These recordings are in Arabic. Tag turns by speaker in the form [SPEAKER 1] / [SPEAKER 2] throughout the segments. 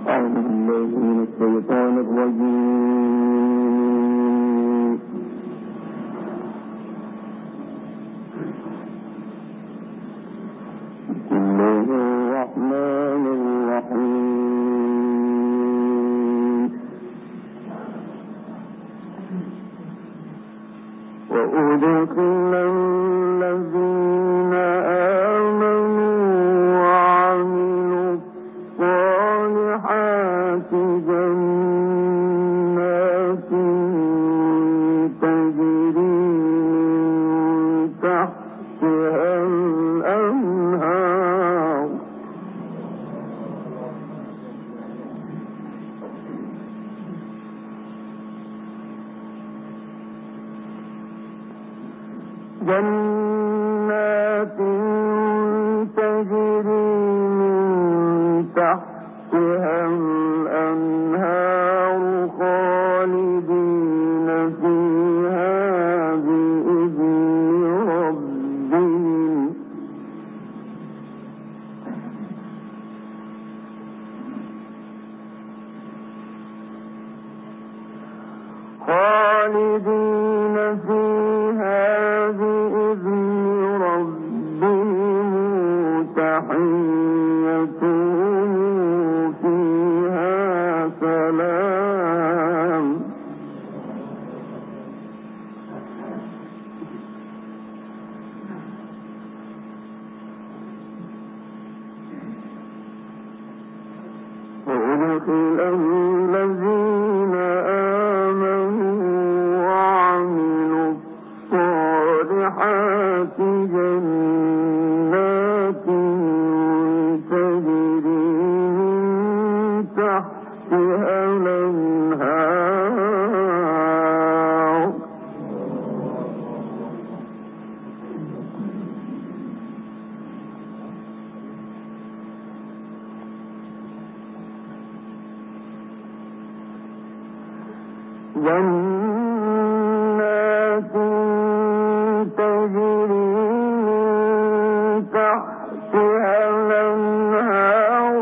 [SPEAKER 1] جنات تجري من تحتها الأنهار خالدين فيها بإذن ربهم خالدين فيها بإذن ربهم تحيتهم فيها سلام وأدخل الذين آمنوا وعملوا الصالحات جنات تجري من تحتها الأنهار جنات تجري من تحتها الأنهار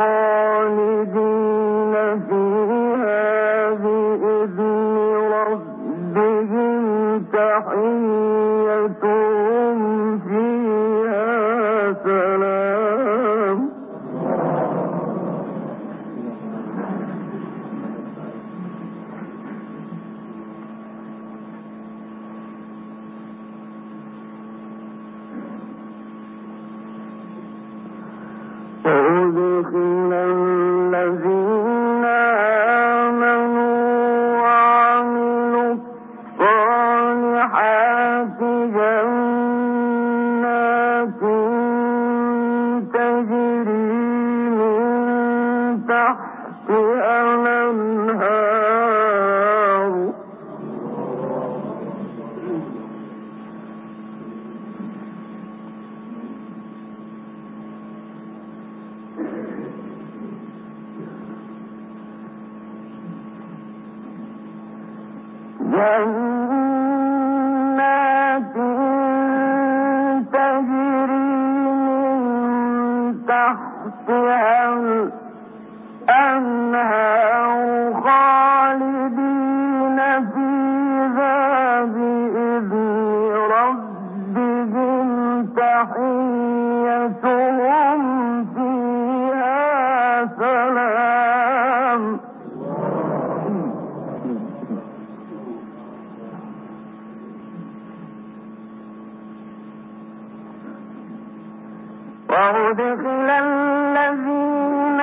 [SPEAKER 1] خالدين فيها بإذن ربهم تحيتهم فيها سلام وأدخل الذين آمنوا وعملوا الصالحات جنات تجري من تحتها الأنهار جنات تجري من تحتها الأنهار خالدين فيها بإذن ربهم تحيتهم فيها سلام وأدخل الذين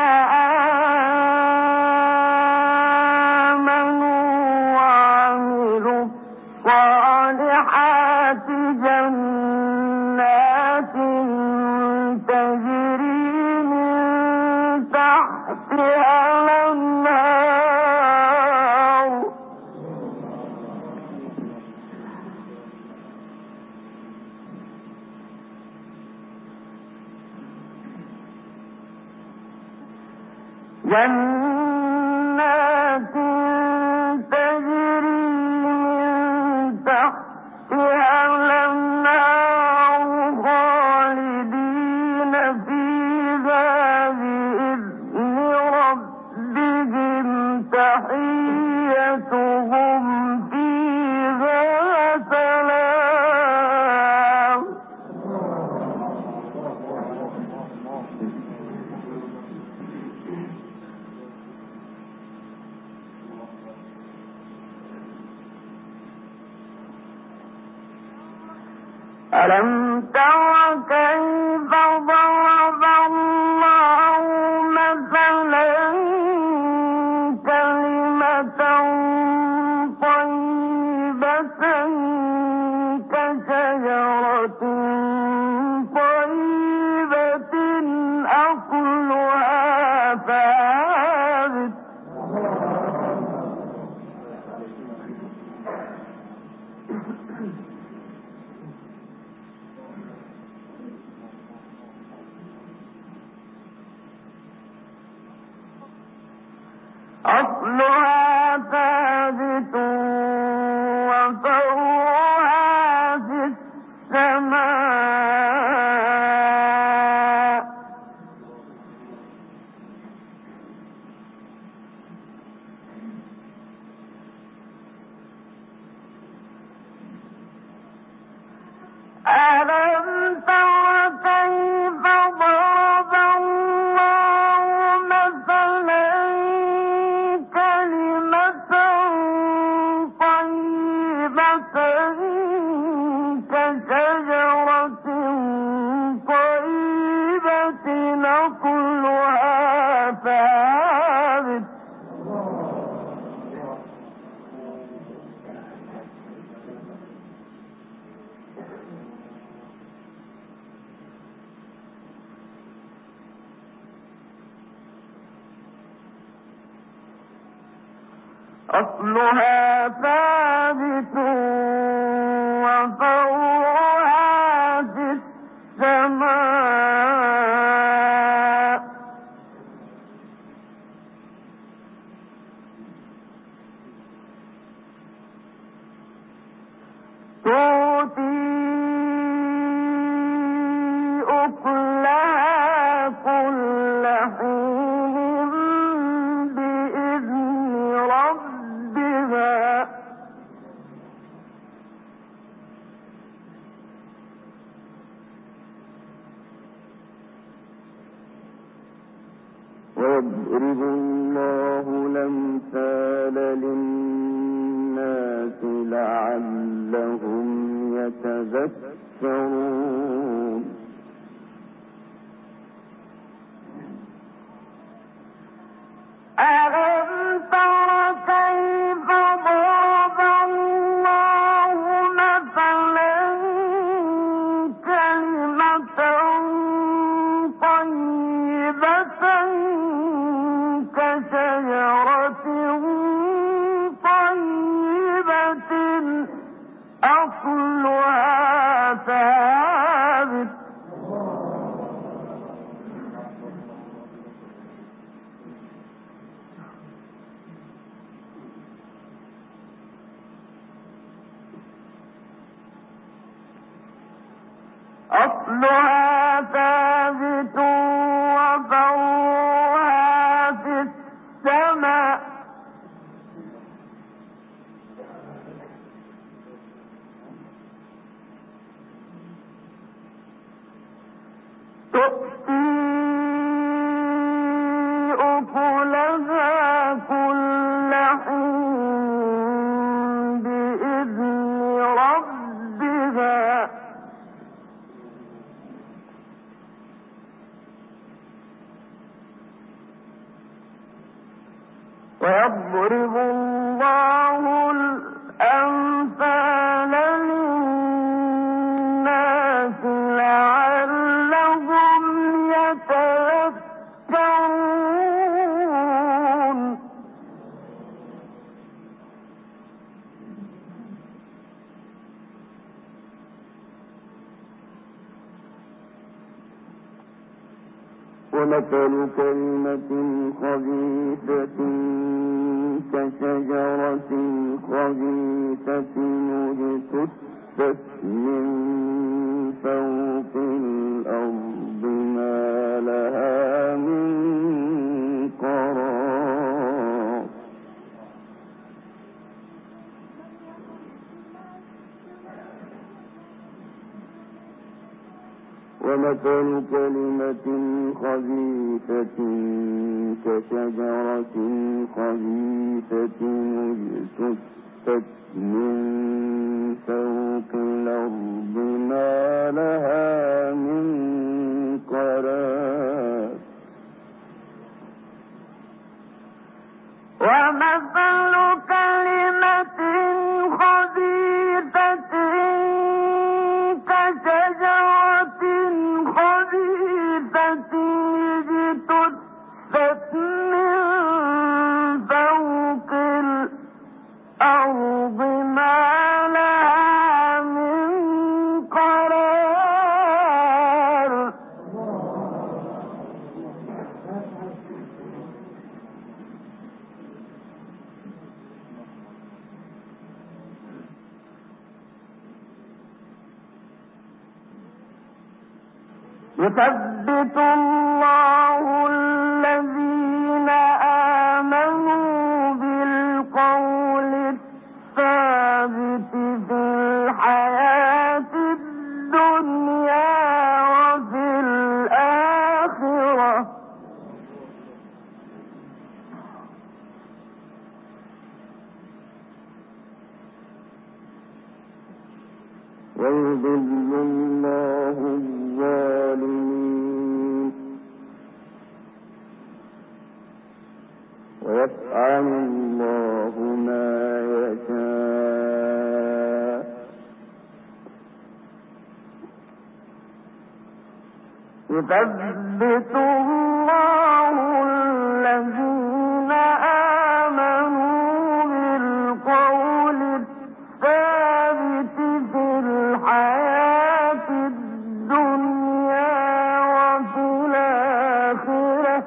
[SPEAKER 1] آمنوا وعملوا الصالحات جنات تجري من تحتها الأنهار جنات تجري من تحتها الأنهار خالدين فيها بإذن ربهم تحيتهم فيها سلام. ألم تر كيف ضرب الله مثلا كلمة طيبة كشجرة طيبة أصلها ثابت وفرعها في السماء. ألم تر كيف ضرب الله مثلا كلمة طيبة كشجرة طيبة أصلها ثابت أصلها ثابت وفرعها في السماء. تؤتي أكلها كل حين بإذن ربها ويضرب الله الأمثال للناس لعلهم يتذكرون. ألم تر كيف ضرب الله مثلا كلمة طيبة كشجرة طيبة أصلها ثابت وفرعها في السماء. تؤتي أكلها كل حين بإذن ربها ويضرب الله الأمثال للناس لعلهم يتذكرون. ومثل كلمة خبيثة كشجرة خبيثة اجتثت من فوق الأرض ما لها من قرار. مثل كلمة خبيثة كشجرة خبيثة اجتثت من فوق الأرض ما لها من قرار ومثل كلمة خبيثة كشجرة خبيثة اجتثت من فوق الأرض ما لها من قرار يثبت الله الذين آمنوا بالقول الثابت في الحياة الدنيا وفي الآخرة ويضل الله الظالمين ويفعل الله ما يشاء يثبت الله الذين آمنوا بالقول الثابت في الحياة الدنيا وفي الآخرة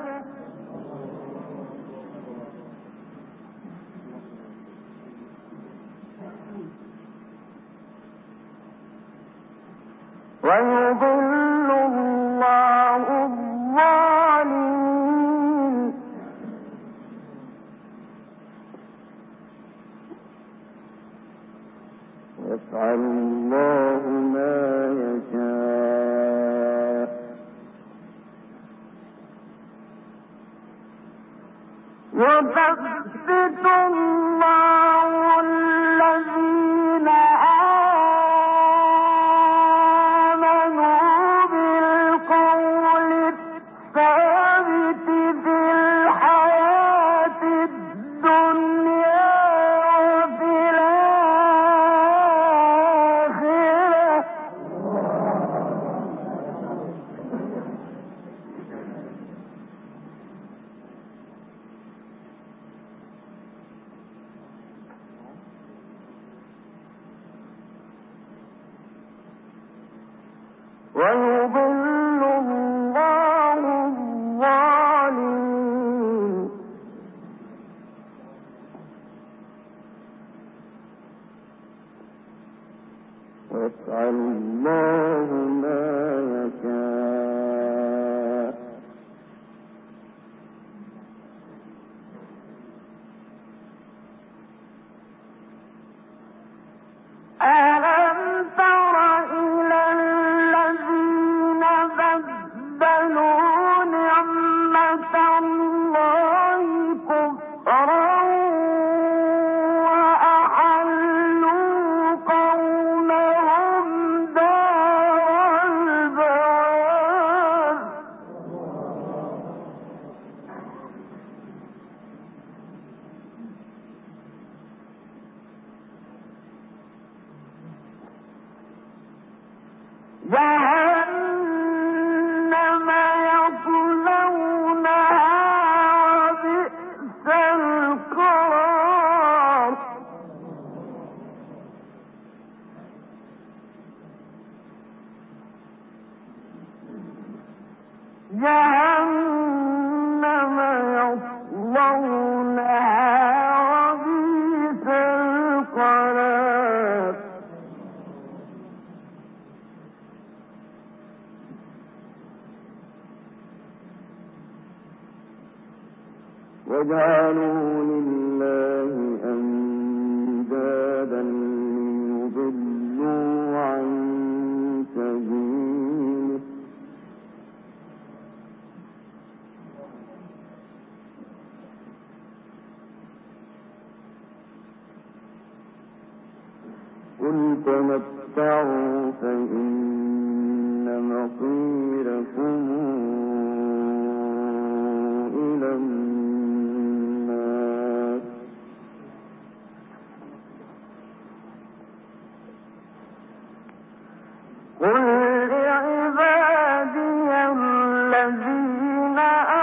[SPEAKER 1] ويضل الله الظالمين يفعل الله ما يشاء يثبت الله الذين آمنوا بالقول الثابت في الحياة الدنيا وفي الآخرة ويضل الله الظالمين ويفعل الله ما يشاء ألم تر إلى الذين بدلوا نعمة الله كفرا وأحلوا قومهم دار البوار جهنم يصلونها وبئس القرار جهنم يصلونها وبئس القرار وجعلوا لله أندادا ليضلوا عن سبيله قل تمتعوا فإن مصيركم إلى النار قل لعبادي الذين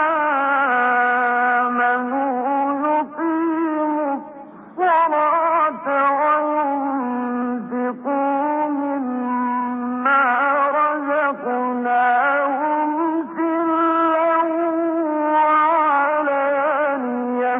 [SPEAKER 1] آمنوا يقيموا الصلاة وينفقوا مما رزقناهم سرا وعلانية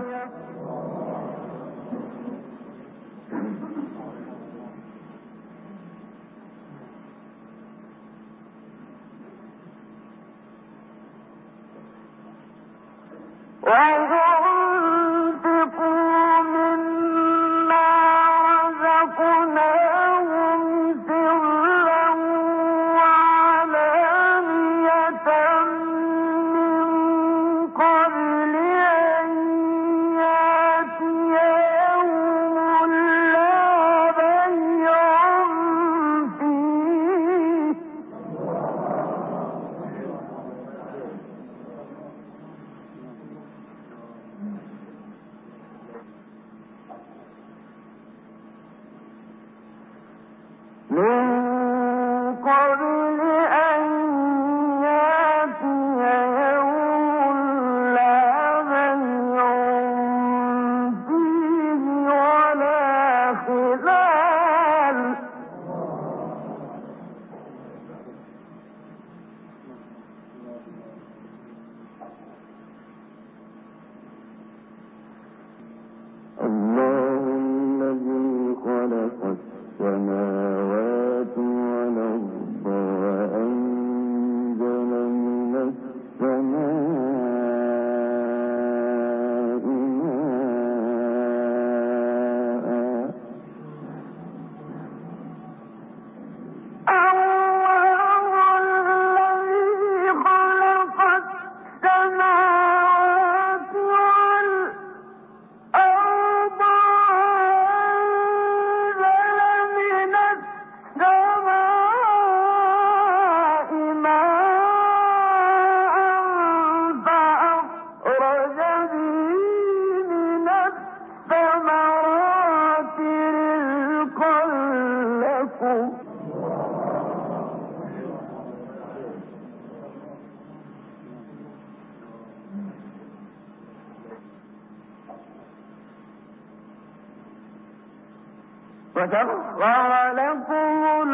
[SPEAKER 1] وسخر لكم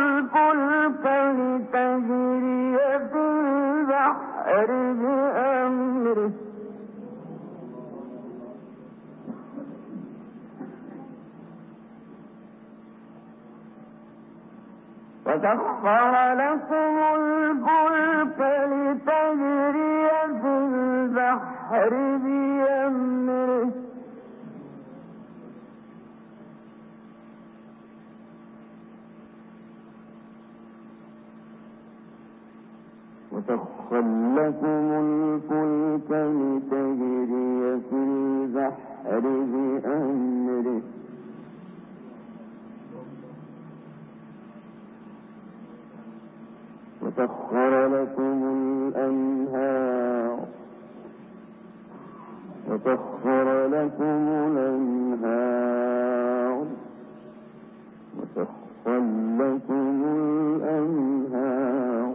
[SPEAKER 1] الفلك لتجري في البحر بأمره وسخر لكم الفلك لتجري في البحر بأمره وسخر لكم الفلك لتجري في البحر بأمره وسخر لكم الأنهار وسخر لكم الأنهار وسخر لكم الأنهار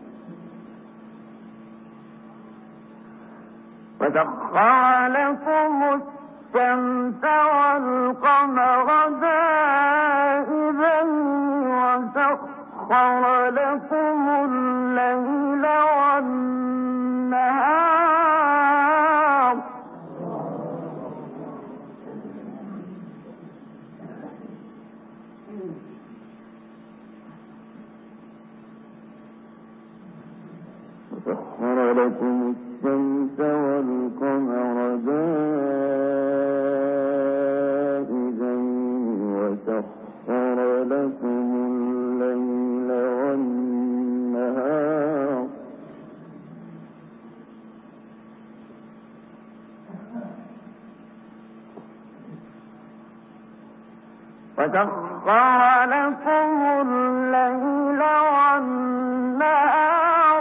[SPEAKER 1] وسخر لكم الشمس والقمر دائبين وسخر لكم الليل والنهار وسخر لكم الشمس والقمر دائبين وسخر لكم الليل والنهار وسخر لكم الليل والنهار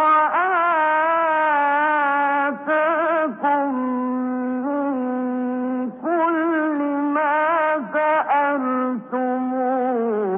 [SPEAKER 1] وآتاكم من كل ما سألتموه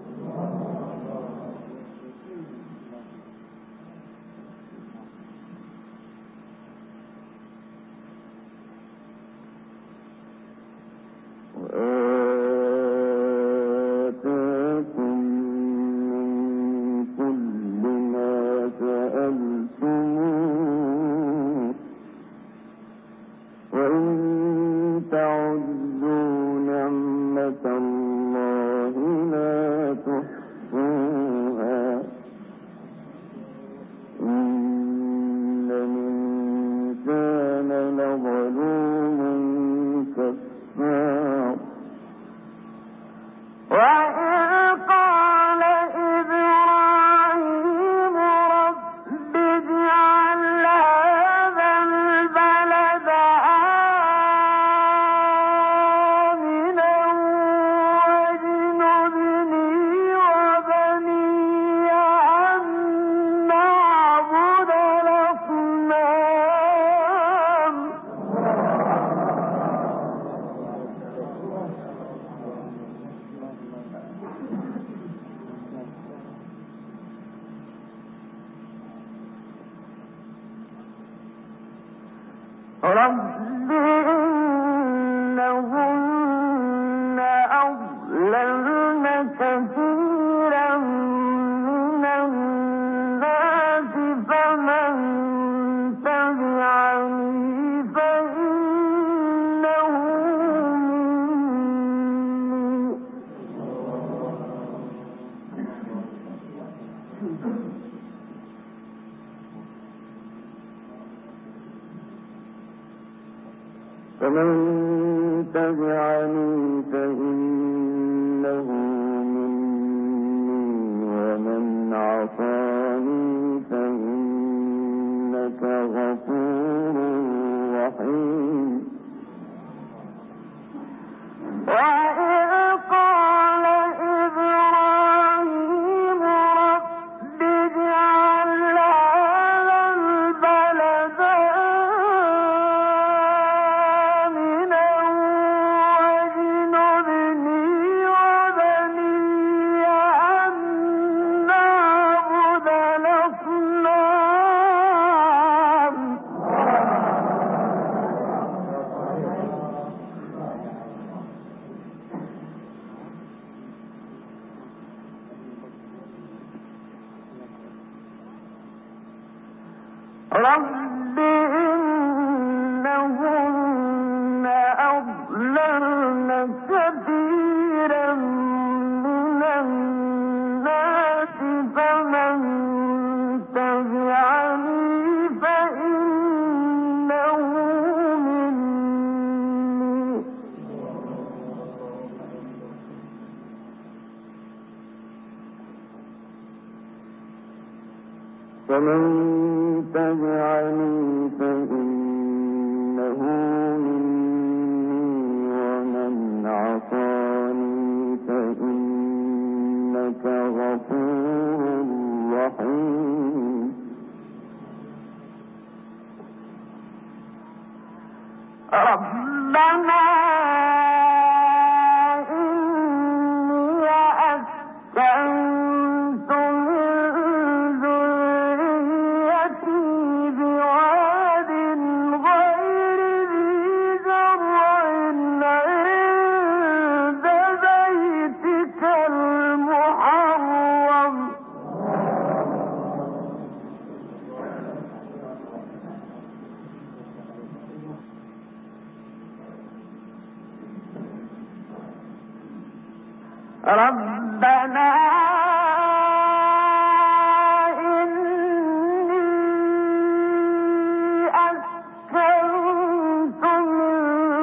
[SPEAKER 1] رب إنهن أضللن كثيرا من الناس فمن تبعني فإنه مني فمن تبعني فإنه مني ومن عصاني فإنك غفور رحيم وإذ قال إبراهيم رب اجعل هذا البلد رب إنهن أضللن كثيرا من الناس فمن تبعني فإنه مني فمن تبعني فإنه مني ومن عصاني فإنك غفور رحيم ربنا إني أسكنت ربنا إني أسكنت من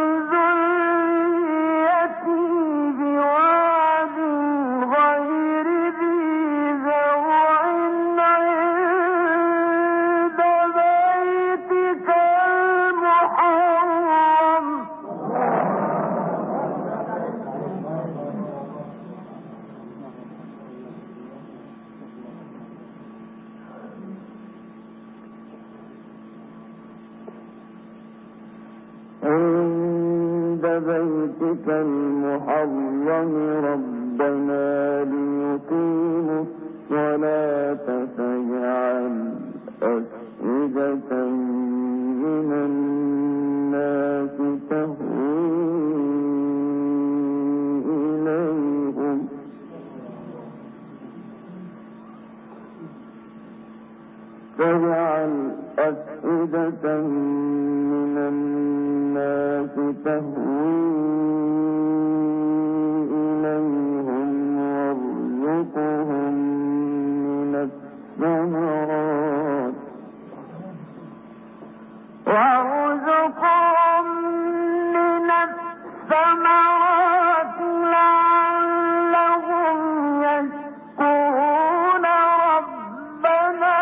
[SPEAKER 1] ذريتي بواد غير ذي زرع عند بيتك المحرم عند بيتك المحرم ربنا ليقيموا الصلاة فاجعل أفئدة من الناس تهوي إليهم فاجعل أفئدة من الناس تهوي إليهم وارزقهم من الثمرات لعلهم يشكرون ربنا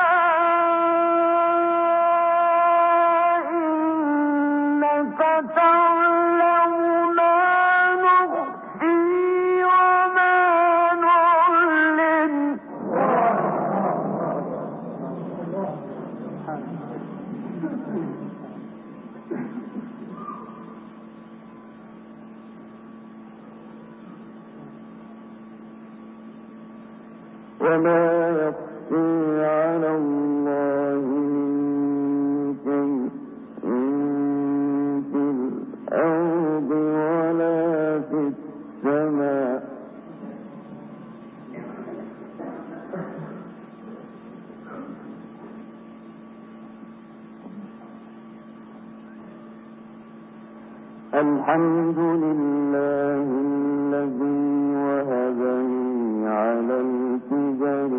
[SPEAKER 1] إنك تعلم ما نخفي وما نعلن وما يخفي على الله من شيء في الأرض ولا في السماء الحمد لله الذي وهب لي على الكبر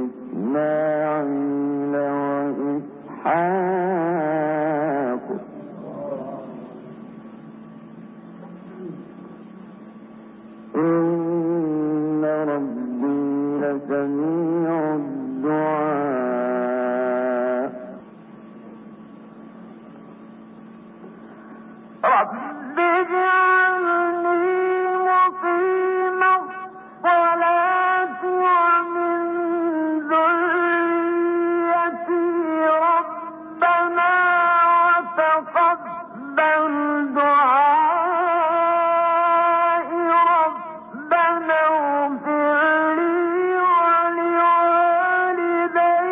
[SPEAKER 1] إسماعيل وإسحاق إن ربي لسميع الدعاء رب اجعلني مقيم الصلاة ومن ذريتي ربنا وتقبل دعائي ربنا اغفر لي ولوالدي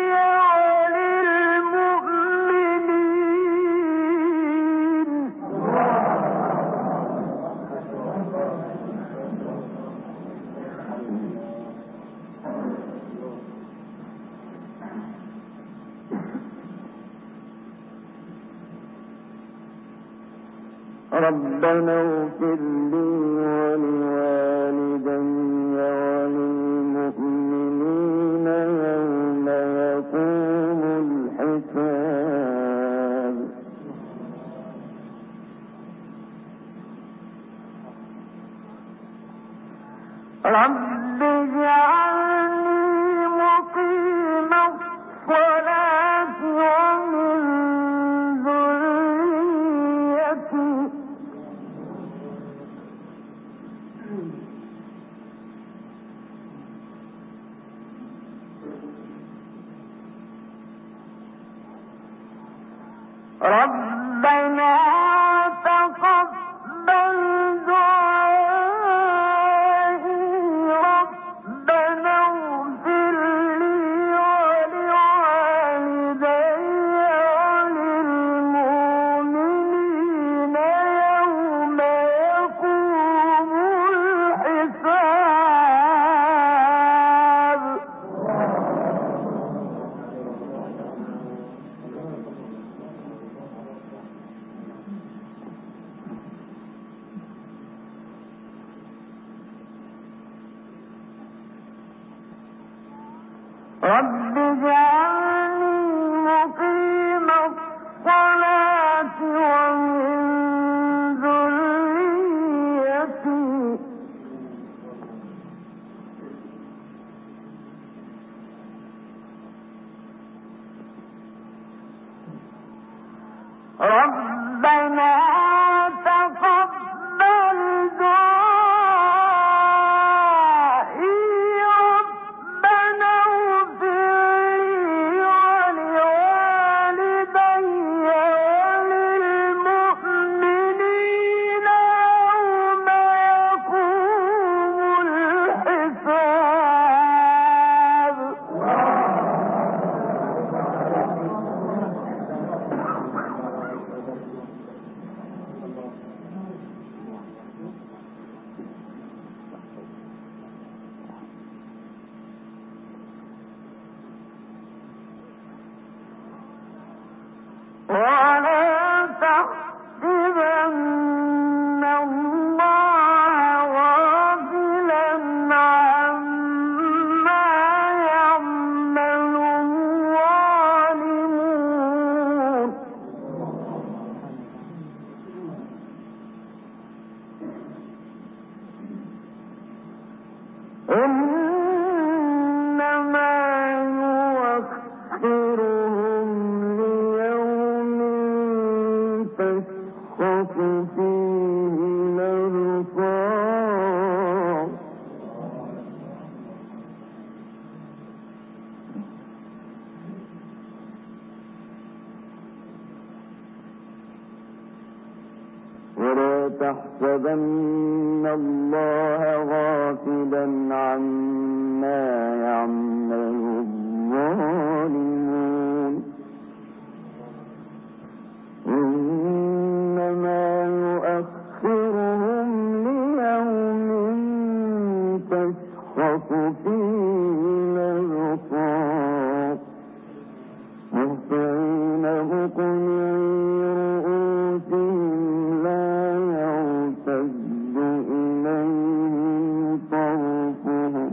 [SPEAKER 1] وللمؤمنين ربنا اغفر لي ولوالدي وللمؤمنين يوم يقوم الحساب رب اجعلني مقيم الصلاة ومن ذريتي ربنا تقبل دعائي ربنا اغفر لي ولوالدي وللمؤمنين يوم يقوم الحساب رب اجعلني مقيم الصلاة ومن ذريتي ربنا تقبل دعائي ربنا اغفر لي فيهن الأبصار ولا تحسبن الله غافلا عما يعمل الظالمون إنما يؤخرهم ليوم تشخص فيه الأبصار مهطعين مقنعي رؤوسهم لا يرتد إليهم طرفهم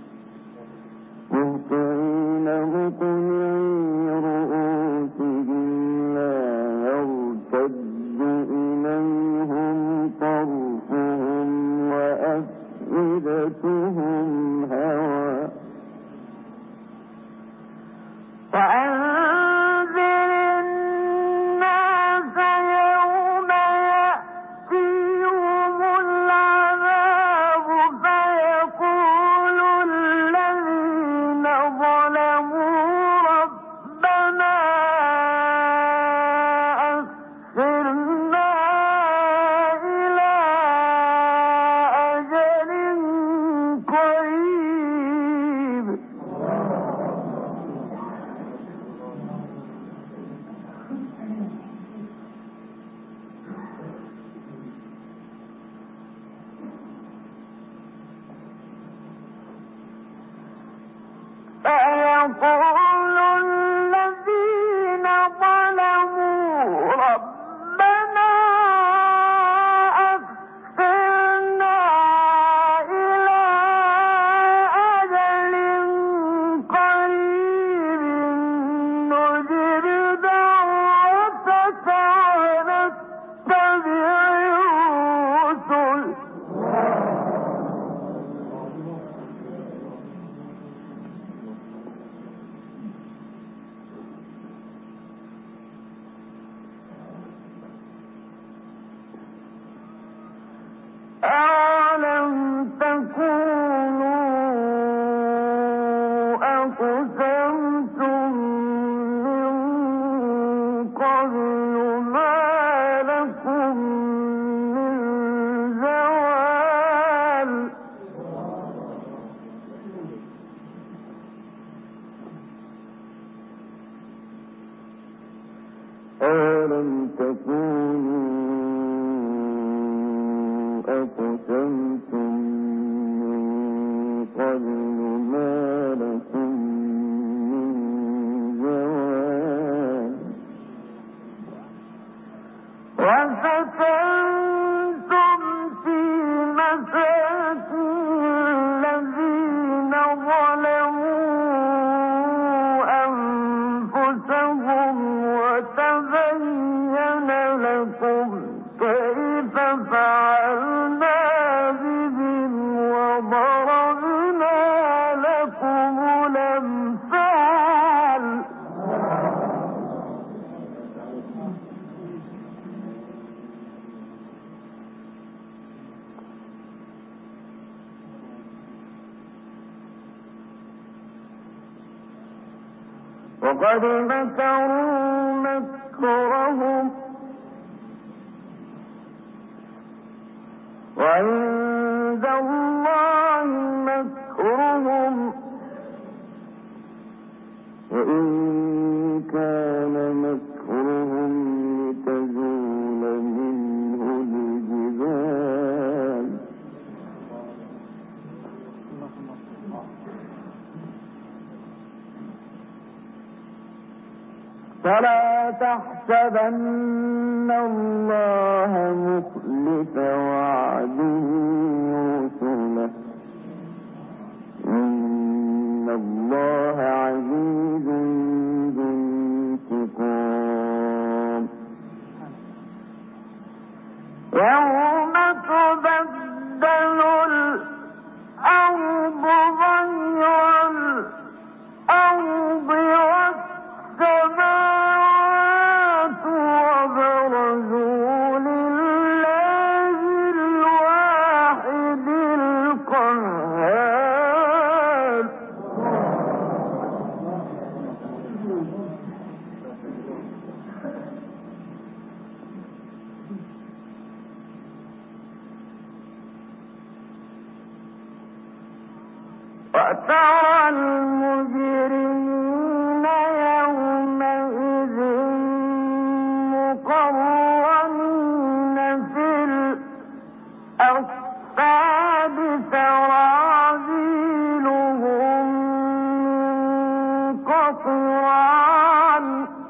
[SPEAKER 1] مهطعين مقنعي رؤوسهم لا يرتد إليهم طرفهم وأفئدتهم هوى وأنذر الناس يوم يأتيهم العذاب فيقول الذين ظلموا ربنا أخرنا إلى أجل قريب فيقول الذين ظلموا ربنا أخرنا إلى أجل قريب نجب دعوتك ونتبع الرسل أَوَلَمْ تَكُونُوا أَقْسَمْتُم مِّن قَبْلُ مَا لَكُم مِّن زَوَالٍ أَوَلَمْ تَكُونُوا أقسمتم من قبل ما لكم من زوال وسكنتم في مساكن الذين ظلموا أنفسهم وتبين لكم كيف فعلنا بهم وضربنا لكم الأمثال وقد مكروا مكرهم وعند الله مكرهم وإن كان مكرهم لتزول منه الجبال فلا تحسبن الله مخلف وعده رسله إن الله عزيز ذو انتقام يوم تبدل الأرض غير الأرض والسماوات وبرزوا لله وترى المجرمين يومئذ مقرنين في الأصفاد سرابيلهم من قطران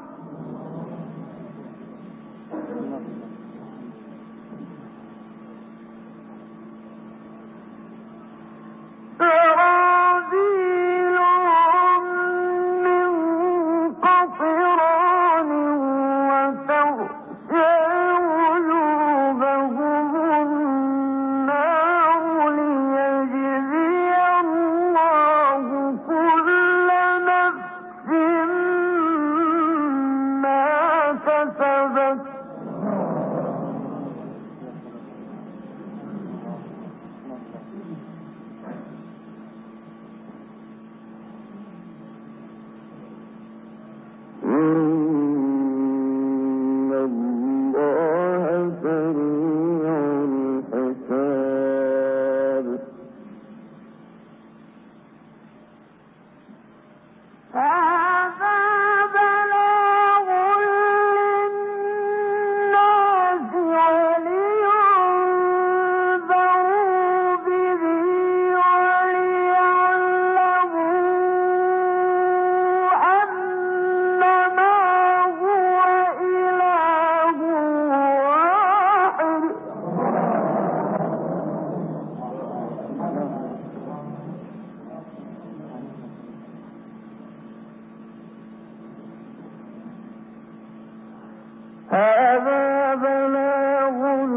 [SPEAKER 1] هذا بلاغ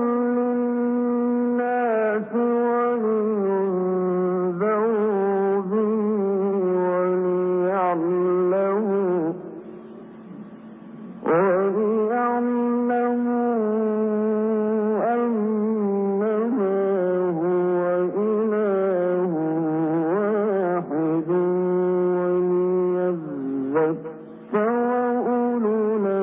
[SPEAKER 1] للناس ولينذروا به وليعلموا أنما هو إله واحد وليذكر أولو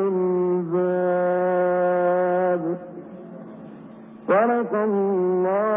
[SPEAKER 1] الألباب. صدق الله